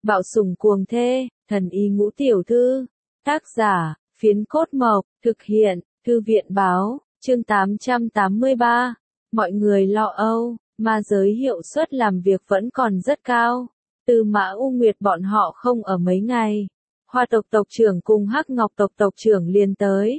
Bạo sủng cuồng thê, thần y ngũ tiểu thư. Tác giả, Phiến Cốt Mộc, thực hiện, Thư viện báo, chương 883. Mọi người lo âu, ma giới hiệu suất làm việc vẫn còn rất cao. Tư Mã U Nguyệt bọn họ không ở mấy ngày. Hoa tộc tộc trưởng cùng Hắc Ngọc tộc tộc trưởng liền tới.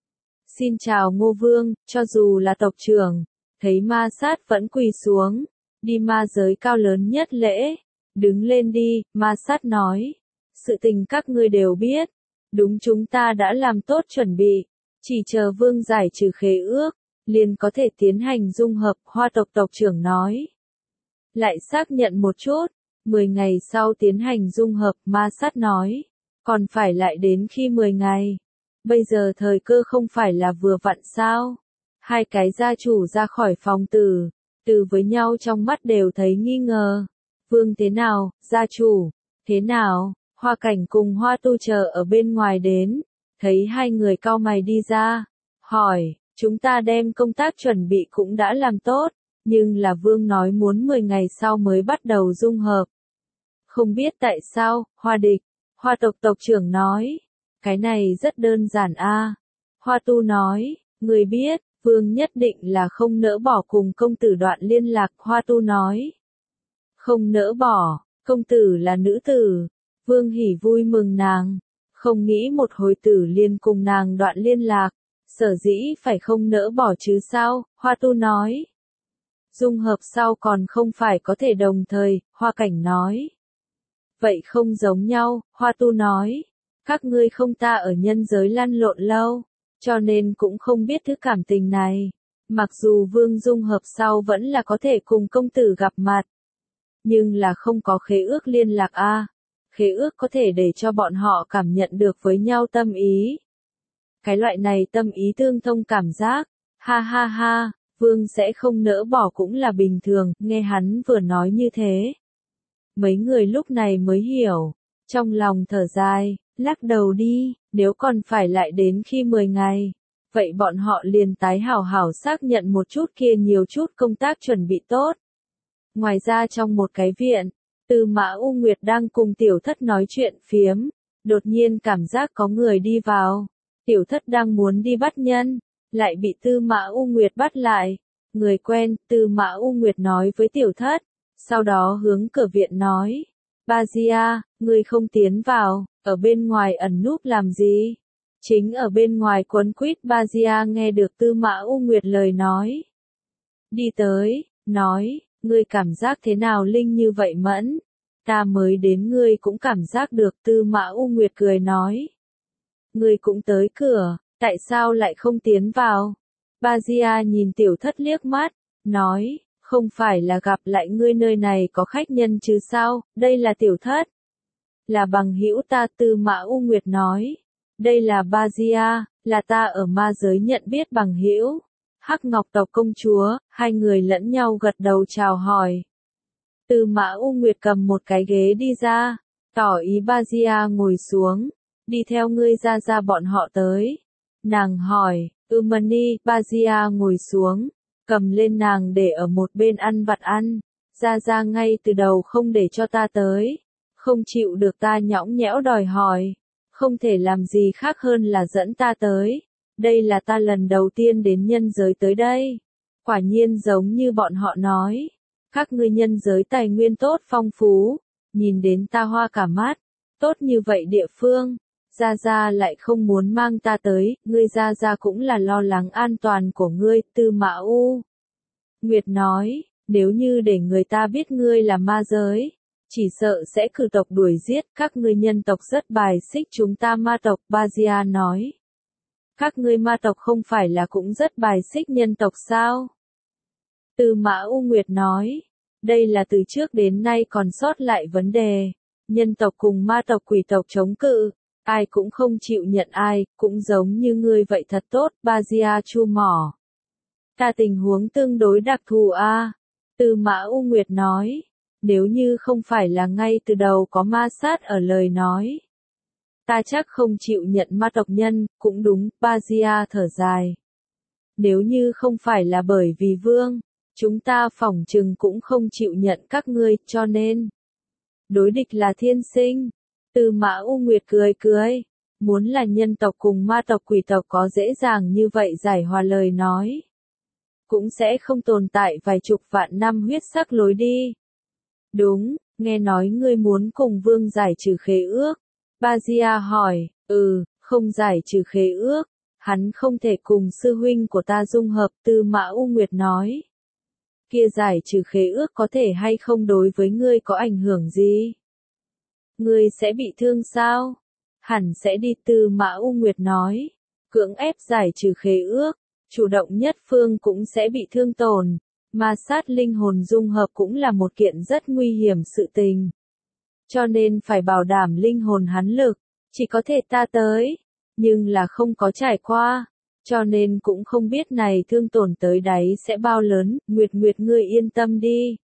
Xin chào Ngô Vương, cho dù là tộc trưởng, thấy ma sát vẫn quỳ xuống. Đi ma giới cao lớn nhất lễ. Đứng lên đi, ma sát nói. Sự tình các ngươi đều biết. Đúng, chúng ta đã làm tốt chuẩn bị. Chỉ chờ vương giải trừ khế ước, liền có thể tiến hành dung hợp, Hoa tộc tộc trưởng nói. Lại xác nhận một chút, 10 ngày sau tiến hành dung hợp, ma sát nói. Còn phải lại đến khi 10 ngày. Bây giờ thời cơ không phải là vừa vặn sao. Hai cái gia chủ ra khỏi phòng từ với nhau trong mắt đều thấy nghi ngờ. Vương thế nào, gia chủ, thế nào? Hoa Cảnh cùng Hoa Tu chờ ở bên ngoài đến, thấy hai người cau mày đi ra, hỏi, chúng ta đem công tác chuẩn bị cũng đã làm tốt, nhưng là Vương nói muốn 10 ngày sau mới bắt đầu dung hợp. Không biết tại sao, Hoa Địch, Hoa tộc tộc trưởng nói, cái này rất đơn giản a. Hoa Tu nói, người biết, Vương nhất định là không nỡ bỏ cùng công tử đoạn liên lạc, Hoa Tu nói. Không nỡ bỏ, công tử là nữ tử. Vương hỉ vui mừng nàng, không nghĩ một hồi tử liền cùng nàng đoạn liên lạc, sở dĩ phải không nỡ bỏ chứ sao, Hoa Tu nói. Dung hợp sau còn không phải có thể đồng thời, Hoa Cảnh nói. Vậy không giống nhau, Hoa Tu nói. Các ngươi không ta ở nhân giới lăn lộn lâu, cho nên cũng không biết thứ cảm tình này. Mặc dù Vương dung hợp sau vẫn là có thể cùng công tử gặp mặt, nhưng là không có khế ước liên lạc a. Khế ước có thể để cho bọn họ cảm nhận được với nhau tâm ý. Cái loại này tâm ý tương thông cảm giác, ha ha ha, Vương sẽ không nỡ bỏ cũng là bình thường, nghe hắn vừa nói như thế. Mấy người lúc này mới hiểu, trong lòng thở dài, lắc đầu đi, nếu còn phải lại đến khi 10 ngày, vậy bọn họ liền tái hảo hảo xác nhận một chút kia nhiều chút công tác chuẩn bị tốt. Ngoài ra trong một cái viện, Tư Mã U Nguyệt đang cùng tiểu thất nói chuyện phiếm, đột nhiên cảm giác có người đi vào. Tiểu thất đang muốn đi bắt nhân, lại bị Tư Mã U Nguyệt bắt lại. Người quen, Tư Mã U Nguyệt nói với tiểu thất, sau đó hướng cửa viện nói. Bajia, ngươi không tiến vào, ở bên ngoài ẩn núp làm gì? Chính ở bên ngoài quấn quýt Bajia nghe được Tư Mã U Nguyệt lời nói. Đi tới, nói. Ngươi cảm giác thế nào Linh như vậy Mẫn? Ta mới đến ngươi cũng cảm giác được, Tư Mã U Nguyệt cười nói. Ngươi cũng tới cửa, tại sao lại không tiến vào? Bajia nhìn tiểu thất liếc mắt, nói, không phải là gặp lại ngươi nơi này có khách nhân chứ sao, đây là tiểu thất. Là bằng hữu ta, Tư Mã U Nguyệt nói. Đây là Bajia, là ta ở ma giới nhận biết bằng hữu. Hắc Ngọc tộc công chúa, hai người lẫn nhau gật đầu chào hỏi. Tư Mã U Nguyệt cầm một cái ghế đi ra, tỏ ý Bajia ngồi xuống, đi theo ngươi ra bọn họ tới. Nàng hỏi, Mani, Bajia ngồi xuống, cầm lên nàng để ở một bên ăn vặt ăn. Ra ngay từ đầu không để cho ta tới, không chịu được ta nhõng nhẽo đòi hỏi, không thể làm gì khác hơn là dẫn ta tới. Đây là ta lần đầu tiên đến nhân giới tới đây. Quả nhiên giống như bọn họ nói. Các ngươi nhân giới tài nguyên tốt phong phú. Nhìn đến ta hoa cả mắt. Tốt như vậy địa phương. Ra lại không muốn mang ta tới. Ngươi ra cũng là lo lắng an toàn của ngươi. Tư Mã U Nguyệt nói. Nếu như để người ta biết ngươi là ma giới, chỉ sợ sẽ cử tộc đuổi giết. Các ngươi nhân tộc rất bài xích chúng ta ma tộc. Bajia nói. Các ngươi ma tộc không phải là cũng rất bài xích nhân tộc sao? Tư Mã U Nguyệt nói, đây là từ trước đến nay còn sót lại vấn đề. Nhân tộc cùng ma tộc quỷ tộc chống cự, ai cũng không chịu nhận ai, cũng giống như ngươi vậy thật tốt, Bajia chu mỏ. Ta tình huống tương đối đặc thù a. Tư Mã U Nguyệt nói, nếu như không phải là ngay từ đầu có ma sát ở lời nói. Ta chắc không chịu nhận ma tộc nhân, cũng đúng, Bajia thở dài. Nếu như không phải là bởi vì Vương, chúng ta phỏng chừng cũng không chịu nhận các ngươi, cho nên. đối địch là thiên sinh. Tư Mã U Nguyệt cười cười, muốn là nhân tộc cùng ma tộc quỷ tộc có dễ dàng như vậy giải hòa lời nói. Cũng sẽ không tồn tại vài chục vạn năm huyết sắc lối đi. Đúng, nghe nói ngươi muốn cùng vương giải trừ khế ước. Bajia hỏi, không giải trừ khế ước, hắn không thể cùng sư huynh của ta dung hợp. Tư Mã U Nguyệt nói. Kia giải trừ khế ước có thể hay không đối với ngươi có ảnh hưởng gì? Ngươi sẽ bị thương sao? Hẳn sẽ đi. Tư Mã U Nguyệt nói. Cưỡng ép giải trừ khế ước, chủ động nhất phương cũng sẽ bị thương tổn. Ma sát linh hồn dung hợp cũng là một kiện rất nguy hiểm sự tình. Cho nên phải bảo đảm linh hồn hắn lực, chỉ có thể ta tới, nhưng là không có trải qua, cho nên cũng không biết này thương tổn tới đáy sẽ bao lớn. Nguyệt Nguyệt ngươi yên tâm đi,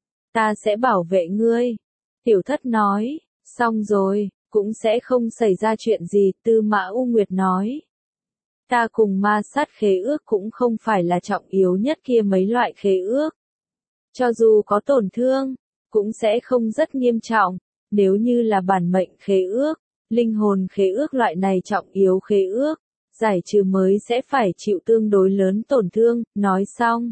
ta sẽ bảo vệ ngươi. Tiểu Thất nói, xong rồi, cũng sẽ không xảy ra chuyện gì. Tư Mã U Nguyệt nói. Ta cùng ma sát khế ước cũng không phải là trọng yếu nhất kia mấy loại khế ước. Cho dù có tổn thương, cũng sẽ không rất nghiêm trọng. Nếu như là bản mệnh khế ước, linh hồn khế ước loại này trọng yếu khế ước, giải trừ mới sẽ phải chịu tương đối lớn tổn thương. Nói xong,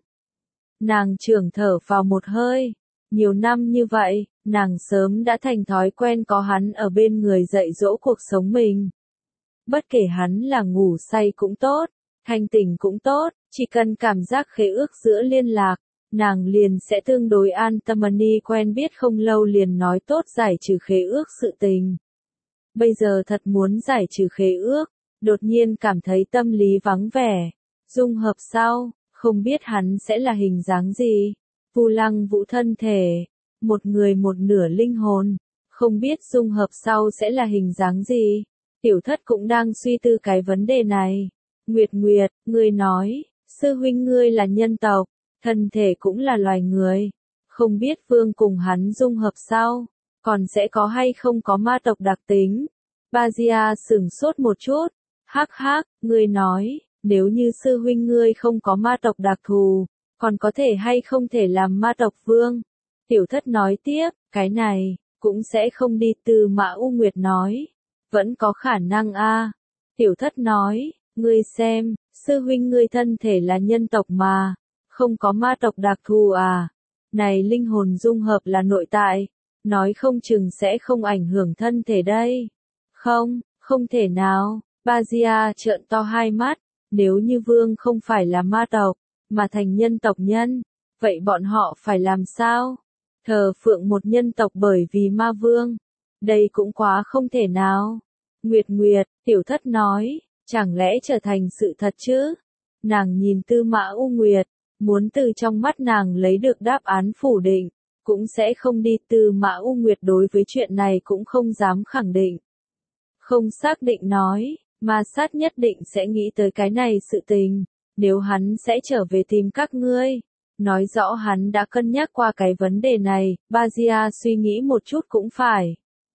nàng trưởng thở vào một hơi. Nhiều năm như vậy, nàng sớm đã thành thói quen có hắn ở bên người dạy dỗ cuộc sống mình. Bất kể hắn là ngủ say cũng tốt, thanh tỉnh cũng tốt, chỉ cần cảm giác khế ước giữa liên lạc, nàng liền sẽ tương đối an tâm. Ni quen biết không lâu liền nói tốt giải trừ khế ước sự tình. Bây giờ thật muốn giải trừ khế ước, đột nhiên cảm thấy tâm lý vắng vẻ. Dung hợp sau, không biết hắn sẽ là hình dáng gì. Vu Lăng Vũ thân thể, một người một nửa linh hồn, không biết dung hợp sau sẽ là hình dáng gì. Tiểu Thất cũng đang suy tư cái vấn đề này. Nguyệt Nguyệt, ngươi nói, sư huynh ngươi là nhân tộc, thân thể cũng là loài người. Không biết vương cùng hắn dung hợp sau, còn sẽ có hay không có ma tộc đặc tính. Bajia sửng sốt một chút. Hắc hắc, ngươi nói, nếu như sư huynh ngươi không có ma tộc đặc thù, còn có thể hay không thể làm ma tộc vương. Tiểu Thất nói tiếp, cái này, cũng sẽ không đi. Tư Mã U Nguyệt nói. Vẫn có khả năng a. Tiểu Thất nói, ngươi xem, sư huynh ngươi thân thể là nhân tộc mà, không có ma tộc đặc thù à. Này linh hồn dung hợp là nội tại, nói không chừng sẽ không ảnh hưởng thân thể đây. Không, không thể nào. Bajia trợn to hai mắt, nếu như vương không phải là ma tộc, mà thành nhân tộc nhân, vậy bọn họ phải làm sao? Thờ phượng một nhân tộc bởi vì ma vương. Đây cũng quá không thể nào. Nguyệt Nguyệt, Tiểu Thất nói, chẳng lẽ trở thành sự thật chứ? Nàng nhìn Tư Mã U Nguyệt, muốn từ trong mắt nàng lấy được đáp án phủ định, cũng sẽ không đi. Tư Mã U Nguyệt đối với chuyện này cũng không dám khẳng định. Không xác định nói, ma sát nhất định sẽ nghĩ tới cái này sự tình, nếu hắn sẽ trở về tìm các ngươi. Nói rõ hắn đã cân nhắc qua cái vấn đề này. Bajia suy nghĩ một chút cũng phải.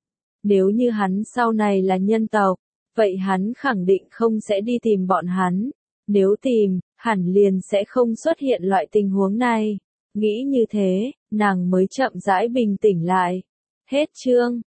Nếu như hắn sau này là nhân tộc, vậy hắn khẳng định không sẽ đi tìm bọn hắn. Nếu tìm, hẳn liền sẽ không xuất hiện loại tình huống này. Nghĩ như thế, nàng mới chậm rãi bình tĩnh lại. Hết chương.